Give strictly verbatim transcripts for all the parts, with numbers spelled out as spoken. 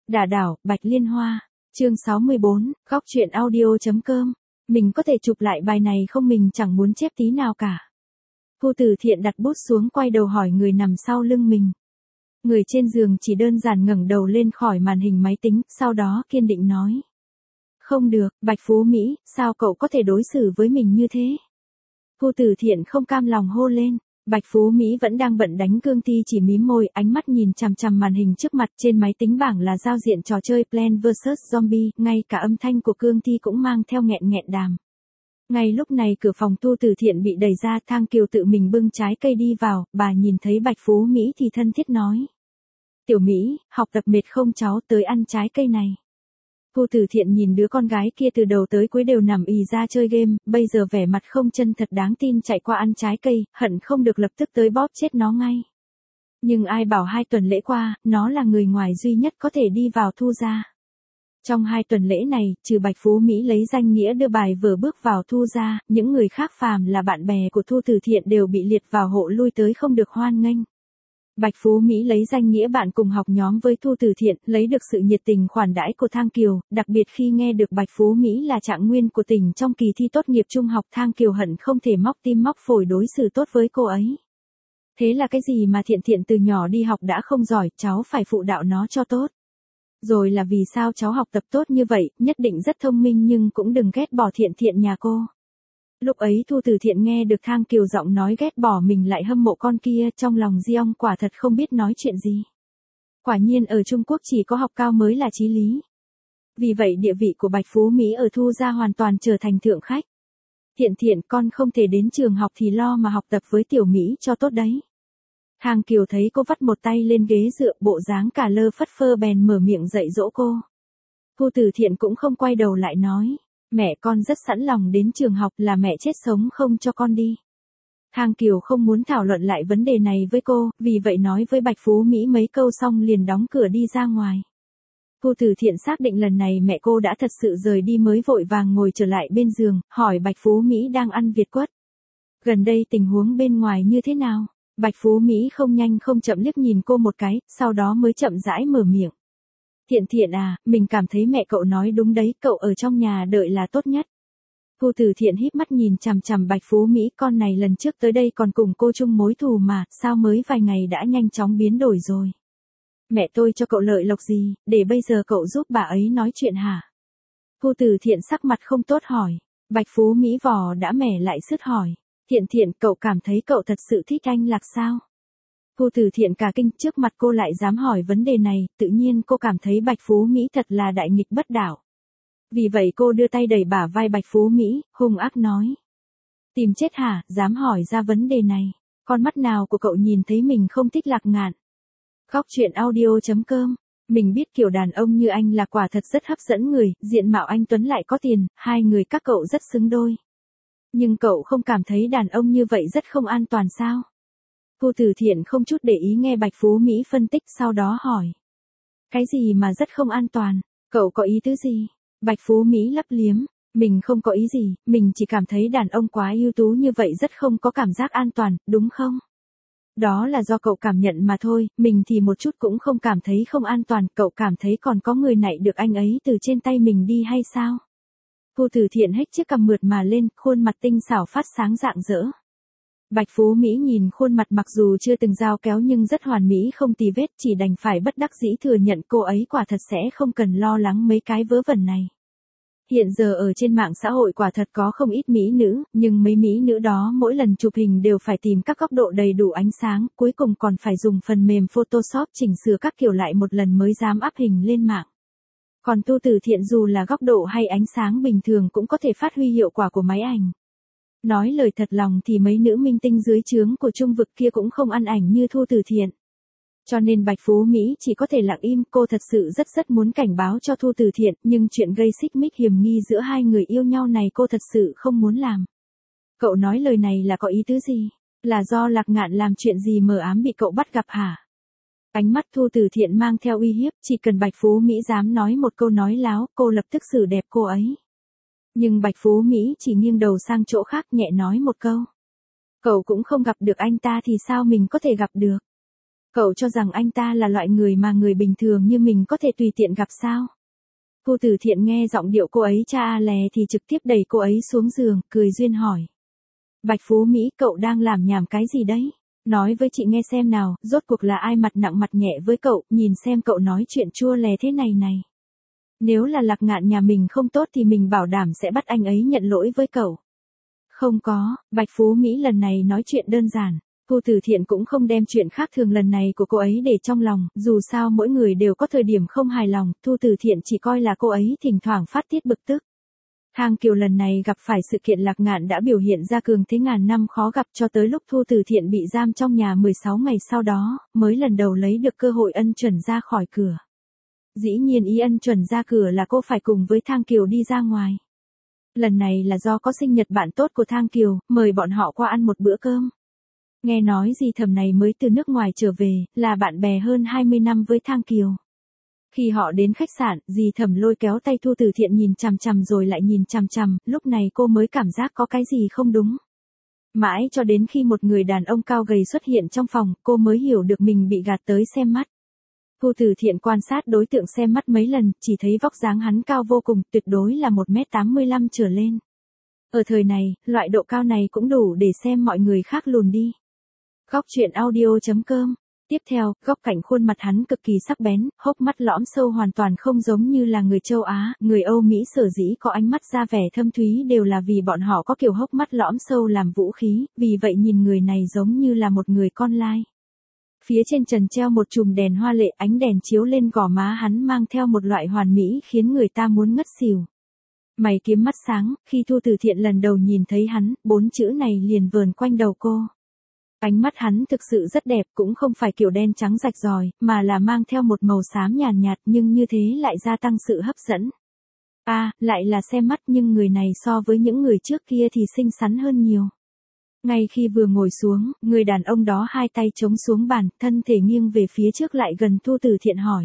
Đả đảo, Bạch Liên Hoa. Chương sáu mươi bốn, góc truyện audio.com. Mình có thể chụp lại bài này không, mình chẳng muốn chép tí nào cả. Thu Từ Thiện đặt bút xuống, quay đầu hỏi người nằm sau lưng mình. Người trên giường chỉ đơn giản ngẩng đầu lên khỏi màn hình máy tính, sau đó kiên định nói. Không được, Bạch Phú Mỹ, sao cậu có thể đối xử với mình như thế? Thu Từ Thiện không cam lòng hô lên. Bạch Phú Mỹ vẫn đang bận đánh cương thi, chỉ mím môi, ánh mắt nhìn chằm chằm màn hình trước mặt. Trên máy tính bảng là giao diện trò chơi Plants vs Zombie, ngay cả âm thanh của cương thi cũng mang theo nghẹn nghẹn đàm. Ngay lúc này cửa phòng Thu Từ Thiện bị đẩy ra, Thang Kiều tự mình bưng trái cây đi vào, bà nhìn thấy Bạch Phú Mỹ thì thân thiết nói. Tiểu Mỹ, học tập mệt không cháu, tới ăn trái cây này. Thu Từ Thiện nhìn đứa con gái kia từ đầu tới cuối đều nằm ì ra chơi game, bây giờ vẻ mặt không chân thật đáng tin chạy qua ăn trái cây, hận không được lập tức tới bóp chết nó ngay. Nhưng ai bảo hai tuần lễ qua, nó là người ngoài duy nhất có thể đi vào Thu gia. Trong hai tuần lễ này, trừ Bạch Phú Mỹ lấy danh nghĩa đưa bài vừa bước vào Thu gia, những người khác phàm là bạn bè của Thu Từ Thiện đều bị liệt vào hộ lui tới không được hoan nghênh. Bạch Phú Mỹ lấy danh nghĩa bạn cùng học nhóm với Thu Từ Thiện, lấy được sự nhiệt tình khoản đãi của Thang Kiều, đặc biệt khi nghe được Bạch Phú Mỹ là trạng nguyên của tỉnh trong kỳ thi tốt nghiệp trung học, Thang Kiều hận không thể móc tim móc phổi đối xử tốt với cô ấy. Thế là cái gì mà Thiện Thiện từ nhỏ đi học đã không giỏi, cháu phải phụ đạo nó cho tốt. Rồi là vì sao cháu học tập tốt như vậy, nhất định rất thông minh nhưng cũng đừng ghét bỏ Thiện Thiện nhà cô. Lúc ấy Thu Từ Thiện nghe được Thang Kiều giọng nói ghét bỏ mình lại hâm mộ con kia, trong lòng Giong quả thật không biết nói chuyện gì. Quả nhiên ở Trung Quốc chỉ có học cao mới là chí lý. Vì vậy địa vị của Bạch Phú Mỹ ở Thu gia hoàn toàn trở thành thượng khách. Thiện Thiện, con không thể đến trường học thì lo mà học tập với Tiểu Mỹ cho tốt đấy. Thang Kiều thấy cô vắt một tay lên ghế dựa, bộ dáng cả lơ phất phơ bèn mở miệng dạy dỗ cô. Thu Từ Thiện cũng không quay đầu lại nói. Mẹ con rất sẵn lòng đến trường học, là mẹ chết sống không cho con đi. Thang Kiều không muốn thảo luận lại vấn đề này với cô, vì vậy nói với Bạch Phú Mỹ mấy câu xong liền đóng cửa đi ra ngoài. Thu Từ Thiện xác định lần này mẹ cô đã thật sự rời đi mới vội vàng ngồi trở lại bên giường, hỏi Bạch Phú Mỹ đang ăn Việt quất. Gần đây tình huống bên ngoài như thế nào? Bạch Phú Mỹ không nhanh không chậm liếc nhìn cô một cái, sau đó mới chậm rãi mở miệng. Thiện Thiện à, mình cảm thấy mẹ cậu nói đúng đấy, cậu ở trong nhà đợi là tốt nhất. Thu Từ Thiện híp mắt nhìn chằm chằm Bạch Phú Mỹ, con này lần trước tới đây còn cùng cô chung mối thù mà, sao mới vài ngày đã nhanh chóng biến đổi rồi. Mẹ tôi cho cậu lợi lộc gì, để bây giờ cậu giúp bà ấy nói chuyện hả? Thu Từ Thiện sắc mặt không tốt hỏi. Bạch Phú Mỹ vò đã mẻ lại sứt hỏi. Thiện Thiện, cậu cảm thấy cậu thật sự thích anh Lạc sao? Thu Từ Thiện cả kinh, trước mặt cô lại dám hỏi vấn đề này, tự nhiên cô cảm thấy Bạch Phú Mỹ thật là đại nghịch bất đạo. Vì vậy cô đưa tay đẩy bả vai Bạch Phú Mỹ, hung ác nói. Tìm chết hả, dám hỏi ra vấn đề này, con mắt nào của cậu nhìn thấy mình không thích Lạc Ngạn? Góc truyện audio.com. Mình biết kiểu đàn ông như anh là quả thật rất hấp dẫn người, diện mạo anh tuấn lại có tiền, hai người các cậu rất xứng đôi. Nhưng cậu không cảm thấy đàn ông như vậy rất không an toàn sao? Thu Từ Thiện không chút để ý nghe Bạch Phú Mỹ phân tích, sau đó hỏi. Cái gì mà rất không an toàn, cậu có ý tứ gì? Bạch Phú Mỹ lấp liếm, mình không có ý gì, mình chỉ cảm thấy đàn ông quá ưu tú như vậy rất không có cảm giác an toàn, đúng không? Đó là do cậu cảm nhận mà thôi, mình thì một chút cũng không cảm thấy không an toàn, cậu cảm thấy còn có người nạy được anh ấy từ trên tay mình đi hay sao? Thu Từ Thiện hếch chiếc cằm mượt mà lên, khuôn mặt tinh xảo phát sáng rạng rỡ. Bạch Phú Mỹ nhìn khuôn mặt mặc dù chưa từng dao kéo nhưng rất hoàn mỹ không tì vết, chỉ đành phải bất đắc dĩ thừa nhận cô ấy quả thật sẽ không cần lo lắng mấy cái vớ vẩn này. Hiện giờ ở trên mạng xã hội quả thật có không ít mỹ nữ, nhưng mấy mỹ nữ đó mỗi lần chụp hình đều phải tìm các góc độ đầy đủ ánh sáng, cuối cùng còn phải dùng phần mềm Photoshop chỉnh sửa các kiểu lại một lần mới dám up hình lên mạng. Còn Thu Từ Thiện dù là góc độ hay ánh sáng bình thường cũng có thể phát huy hiệu quả của máy ảnh. Nói lời thật lòng thì mấy nữ minh tinh dưới trướng của Trung vực kia cũng không ăn ảnh như Thu Từ Thiện. Cho nên Bạch Phú Mỹ chỉ có thể lặng im, cô thật sự rất rất muốn cảnh báo cho Thu Từ Thiện, nhưng chuyện gây xích mích hiềm nghi giữa hai người yêu nhau này cô thật sự không muốn làm. Cậu nói lời này là có ý tứ gì? Là do Lạc Ngạn làm chuyện gì mờ ám bị cậu bắt gặp hả? Ánh mắt Thu Từ Thiện mang theo uy hiếp, chỉ cần Bạch Phú Mỹ dám nói một câu nói láo, cô lập tức xử đẹp cô ấy. Nhưng Bạch Phú Mỹ chỉ nghiêng đầu sang chỗ khác nhẹ nói một câu. Cậu cũng không gặp được anh ta thì sao mình có thể gặp được? Cậu cho rằng anh ta là loại người mà người bình thường như mình có thể tùy tiện gặp sao? Phu Tử Thiện nghe giọng điệu cô ấy cha a lè thì trực tiếp đẩy cô ấy xuống giường, cười duyên hỏi. Bạch Phú Mỹ, cậu đang làm nhảm cái gì đấy? Nói với chị nghe xem nào, rốt cuộc là ai mặt nặng mặt nhẹ với cậu, nhìn xem cậu nói chuyện chua lè thế này này. Nếu là Lạc Ngạn nhà mình không tốt thì mình bảo đảm sẽ bắt anh ấy nhận lỗi với cậu. Không có, Bạch Phú Mỹ lần này nói chuyện đơn giản. Phu Tử Thiện cũng không đem chuyện khác thường lần này của cô ấy để trong lòng, dù sao mỗi người đều có thời điểm không hài lòng, Phu Tử Thiện chỉ coi là cô ấy thỉnh thoảng phát tiết bực tức. Thang Kiều lần này gặp phải sự kiện Lạc Ngạn đã biểu hiện ra cường thế ngàn năm khó gặp cho tới lúc Phu Tử Thiện bị giam trong nhà mười sáu ngày sau đó, mới lần đầu lấy được cơ hội ân chuẩn ra khỏi cửa. Dĩ nhiên ý ân chuẩn ra cửa là cô phải cùng với Thang Kiều đi ra ngoài. Lần này là do có sinh nhật bạn tốt của Thang Kiều, mời bọn họ qua ăn một bữa cơm. Nghe nói dì Thẩm này mới từ nước ngoài trở về, là bạn bè hơn hai mươi năm với Thang Kiều. Khi họ đến khách sạn, dì Thẩm lôi kéo tay Thu Tử Thiện nhìn chằm chằm rồi lại nhìn chằm chằm, lúc này cô mới cảm giác có cái gì không đúng. Mãi cho đến khi một người đàn ông cao gầy xuất hiện trong phòng, cô mới hiểu được mình bị gạt tới xem mắt. Thu Tử Thiện quan sát đối tượng xem mắt mấy lần, chỉ thấy vóc dáng hắn cao vô cùng, tuyệt đối là một mét tám mươi lăm trở lên. Ở thời này, loại độ cao này cũng đủ để xem mọi người khác lùn đi. Góc truyện audio chấm com. Tiếp theo, góc cạnh khuôn mặt hắn cực kỳ sắc bén, hốc mắt lõm sâu hoàn toàn không giống như là người châu Á, người Âu Mỹ sở dĩ có ánh mắt ra vẻ thâm thúy đều là vì bọn họ có kiểu hốc mắt lõm sâu làm vũ khí, vì vậy nhìn người này giống như là một người con lai. Phía trên trần treo một chùm đèn hoa lệ, ánh đèn chiếu lên gò má hắn mang theo một loại hoàn mỹ khiến người ta muốn ngất xỉu. Mày kiếm mắt sáng, khi Thu Tử Thiện lần đầu nhìn thấy hắn, bốn chữ này liền vờn quanh đầu cô. Ánh mắt hắn thực sự rất đẹp, cũng không phải kiểu đen trắng rạch ròi, mà là mang theo một màu xám nhàn nhạt, nhưng như thế lại gia tăng sự hấp dẫn. A, à, lại là xem mắt nhưng người này so với những người trước kia thì xinh xắn hơn nhiều. Ngay khi vừa ngồi xuống, người đàn ông đó hai tay chống xuống bàn, thân thể nghiêng về phía trước lại gần Thu Tử Thiện hỏi.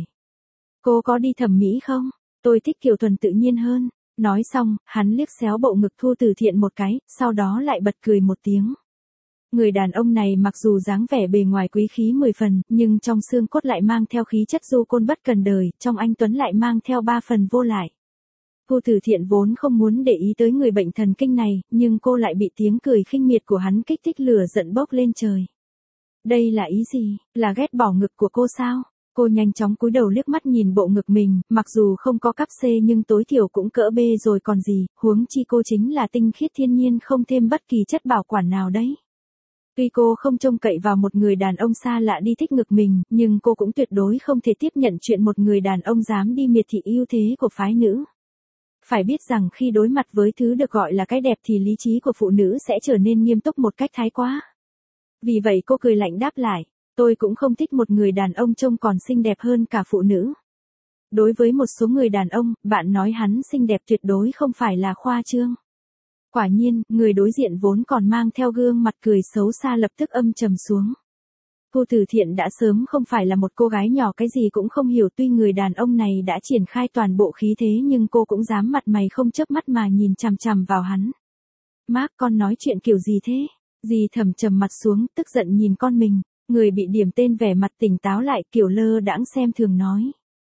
Cô có đi thẩm mỹ không? Tôi thích kiểu thuần tự nhiên hơn. Nói xong, hắn liếc xéo bộ ngực Thu Tử Thiện một cái, sau đó lại bật cười một tiếng. Người đàn ông này mặc dù dáng vẻ bề ngoài quý khí mười phần, nhưng trong xương cốt lại mang theo khí chất du côn bất cần đời, trong anh tuấn lại mang theo ba phần vô lại. Thu Tử Thiện vốn không muốn để ý tới người bệnh thần kinh này, nhưng cô lại bị tiếng cười khinh miệt của hắn kích thích lửa giận bốc lên trời. Đây là ý gì? Là ghét bỏ ngực của cô sao? Cô nhanh chóng cúi đầu liếc mắt nhìn bộ ngực mình, mặc dù không có cắp C nhưng tối thiểu cũng cỡ B rồi còn gì, huống chi cô chính là tinh khiết thiên nhiên không thêm bất kỳ chất bảo quản nào đấy. Tuy cô không trông cậy vào một người đàn ông xa lạ đi thích ngực mình, nhưng cô cũng tuyệt đối không thể tiếp nhận chuyện một người đàn ông dám đi miệt thị ưu thế của phái nữ. Phải biết rằng khi đối mặt với thứ được gọi là cái đẹp thì lý trí của phụ nữ sẽ trở nên nghiêm túc một cách thái quá. Vì vậy cô cười lạnh đáp lại, tôi cũng không thích một người đàn ông trông còn xinh đẹp hơn cả phụ nữ. Đối với một số người đàn ông, bạn nói hắn xinh đẹp tuyệt đối không phải là khoa trương. Quả nhiên, người đối diện vốn còn mang theo gương mặt cười xấu xa lập tức âm trầm xuống. Thu Tử Thiện đã sớm không phải là một cô gái nhỏ cái gì cũng không hiểu, tuy người đàn ông này đã triển khai toàn bộ khí thế nhưng cô cũng dám mặt mày không chớp mắt mà nhìn chằm chằm vào hắn. Mark, con nói chuyện kiểu gì thế? Dì Thẩm trầm mặt xuống, tức giận nhìn con mình, người bị điểm tên vẻ mặt tỉnh táo lại, kiểu lơ đãng xem thường nói.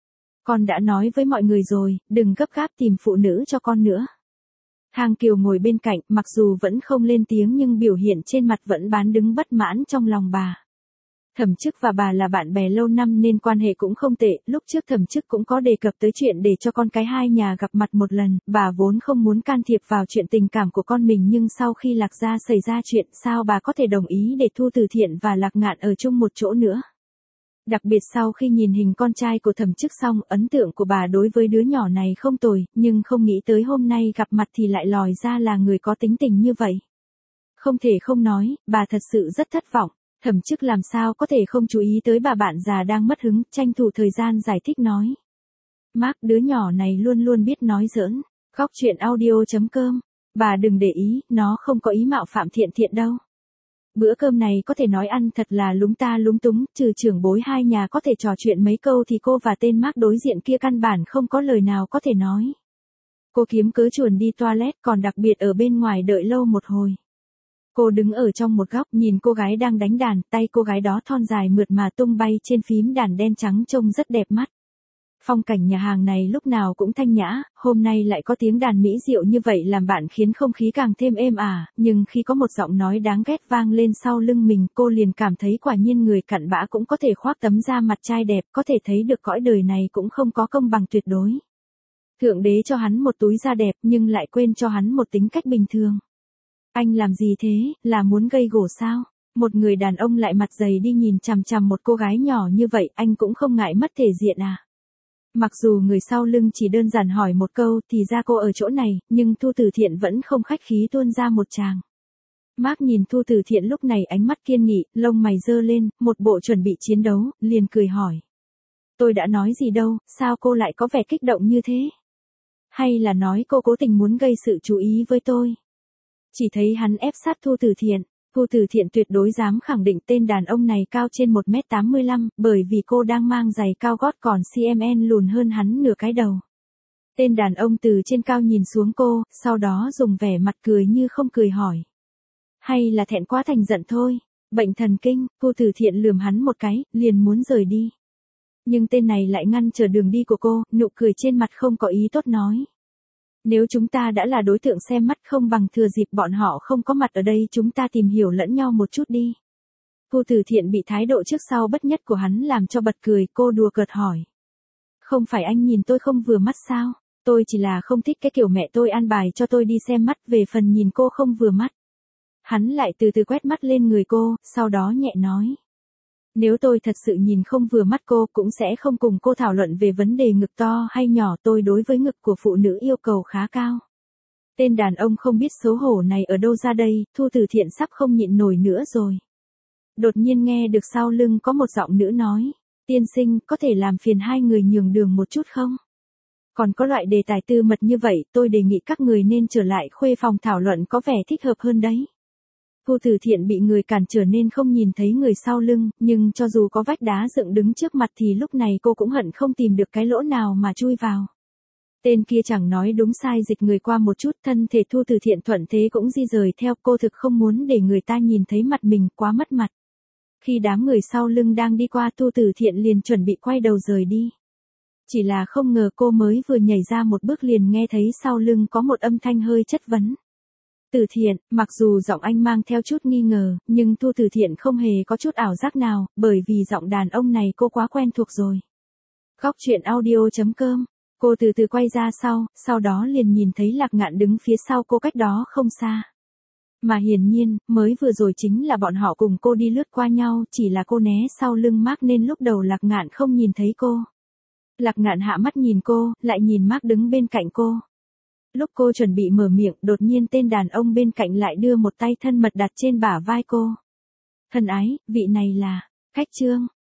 Con đã nói với mọi người rồi, đừng gấp gáp tìm phụ nữ cho con nữa. Thang Kiều ngồi bên cạnh, mặc dù vẫn không lên tiếng nhưng biểu hiện trên mặt vẫn bán đứng bất mãn trong lòng bà. Thẩm Chức và bà là bạn bè lâu năm nên quan hệ cũng không tệ, lúc trước Thẩm Chức cũng có đề cập tới chuyện để cho con cái hai nhà gặp mặt một lần, bà vốn không muốn can thiệp vào chuyện tình cảm của con mình nhưng sau khi Lạc gia xảy ra chuyện sao bà có thể đồng ý để Thu Tử Thiện và Lạc Ngạn ở chung một chỗ nữa. Đặc biệt sau khi nhìn hình con trai của Thẩm Chức xong, ấn tượng của bà đối với đứa nhỏ này không tồi, nhưng không nghĩ tới hôm nay gặp mặt thì lại lòi ra là người có tính tình như vậy. Không thể không nói, bà thật sự rất thất vọng. Thẩm Chức làm sao có thể không chú ý tới bà bạn già đang mất hứng, tranh thủ thời gian giải thích nói. Mark, đứa nhỏ này luôn luôn biết nói giỡn. Góc truyện audio chấm com. Bà đừng để ý, nó không có ý mạo phạm Thiện Thiện đâu. Bữa cơm này có thể nói ăn thật là lúng ta lúng túng, trừ trưởng bối hai nhà có thể trò chuyện mấy câu thì cô và tên Mark đối diện kia căn bản không có lời nào có thể nói. Cô kiếm cớ chuồn đi toilet, còn đặc biệt ở bên ngoài đợi lâu một hồi. Cô đứng ở trong một góc nhìn cô gái đang đánh đàn, tay cô gái đó thon dài mượt mà tung bay trên phím đàn đen trắng trông rất đẹp mắt. Phong cảnh nhà hàng này lúc nào cũng thanh nhã, hôm nay lại có tiếng đàn mỹ diệu như vậy làm bạn khiến không khí càng thêm êm ả, nhưng khi có một giọng nói đáng ghét vang lên sau lưng mình, cô liền cảm thấy quả nhiên người cặn bã cũng có thể khoác tấm da mặt trai đẹp, có thể thấy được cõi đời này cũng không có công bằng tuyệt đối. Thượng đế cho hắn một túi da đẹp nhưng lại quên cho hắn một tính cách bình thường. Anh làm gì thế, là muốn gây gổ sao? Một người đàn ông lại mặt dày đi nhìn chằm chằm một cô gái nhỏ như vậy, anh cũng không ngại mất thể diện à? Mặc dù người sau lưng chỉ đơn giản hỏi một câu thì ra cô ở chỗ này, nhưng Thu Tử Thiện vẫn không khách khí tuôn ra một tràng. Mark nhìn Thu Tử Thiện lúc này ánh mắt kiên nghị, lông mày giơ lên, một bộ chuẩn bị chiến đấu, liền cười hỏi. Tôi đã nói gì đâu, sao cô lại có vẻ kích động như thế? Hay là nói cô cố tình muốn gây sự chú ý với tôi? Chỉ thấy hắn ép sát Thu Tử Thiện. Thu Tử Thiện tuyệt đối dám khẳng định tên đàn ông này cao trên một mét tám mươi lăm, bởi vì cô đang mang giày cao gót còn xê em en lùn hơn hắn nửa cái đầu. Tên đàn ông từ trên cao nhìn xuống cô, sau đó dùng vẻ mặt cười như không cười hỏi. Hay là thẹn quá thành giận thôi, bệnh thần kinh. Thu Tử Thiện lườm hắn một cái, liền muốn rời đi. Nhưng tên này lại ngăn trở đường đi của cô, nụ cười trên mặt không có ý tốt nói. Nếu chúng ta đã là đối tượng xem mắt không bằng thừa dịp bọn họ không có mặt ở đây chúng ta tìm hiểu lẫn nhau một chút đi. Thu Tử Thiện bị thái độ trước sau bất nhất của hắn làm cho bật cười, cô đùa cợt hỏi. Không phải anh nhìn tôi không vừa mắt sao? Tôi chỉ là không thích cái kiểu mẹ tôi an bài cho tôi đi xem mắt, về phần nhìn cô không vừa mắt. Hắn lại từ từ quét mắt lên người cô, sau đó nhẹ nói. Nếu tôi thật sự nhìn không vừa mắt cô cũng sẽ không cùng cô thảo luận về vấn đề ngực to hay nhỏ, tôi đối với ngực của phụ nữ yêu cầu khá cao. Tên đàn ông không biết xấu hổ này ở đâu ra đây, Thu Tử Thiện sắp không nhịn nổi nữa rồi. Đột nhiên nghe được sau lưng có một giọng nữ nói, tiên sinh có thể làm phiền hai người nhường đường một chút không? Còn có loại đề tài tư mật như vậy tôi đề nghị các người nên trở lại khuê phòng thảo luận có vẻ thích hợp hơn đấy. Thu Tử Thiện bị người cản trở nên không nhìn thấy người sau lưng, nhưng cho dù có vách đá dựng đứng trước mặt thì lúc này cô cũng hận không tìm được cái lỗ nào mà chui vào. Tên kia chẳng nói đúng sai dịch người qua một chút, thân thể Thu Tử Thiện thuận thế cũng di rời theo, cô thực không muốn để người ta nhìn thấy mặt mình, quá mất mặt. Khi đám người sau lưng đang đi qua, Thu Tử Thiện liền chuẩn bị quay đầu rời đi. Chỉ là không ngờ cô mới vừa nhảy ra một bước liền nghe thấy sau lưng có một âm thanh hơi chất vấn. Tử Thiện, mặc dù giọng anh mang theo chút nghi ngờ, nhưng Thu Tử Thiện không hề có chút ảo giác nào, bởi vì giọng đàn ông này cô quá quen thuộc rồi. Góc truyện audio chấm com, cô từ từ quay ra sau, sau đó liền nhìn thấy Lạc Ngạn đứng phía sau cô cách đó không xa. Mà hiển nhiên, mới vừa rồi chính là bọn họ cùng cô đi lướt qua nhau, chỉ là cô né sau lưng Mark nên lúc đầu Lạc Ngạn không nhìn thấy cô. Lạc Ngạn hạ mắt nhìn cô, lại nhìn Mark đứng bên cạnh cô. Lúc cô chuẩn bị mở miệng, đột nhiên tên đàn ông bên cạnh lại đưa một tay thân mật đặt trên bả vai cô. Thân ái, vị này là, Cách Trương.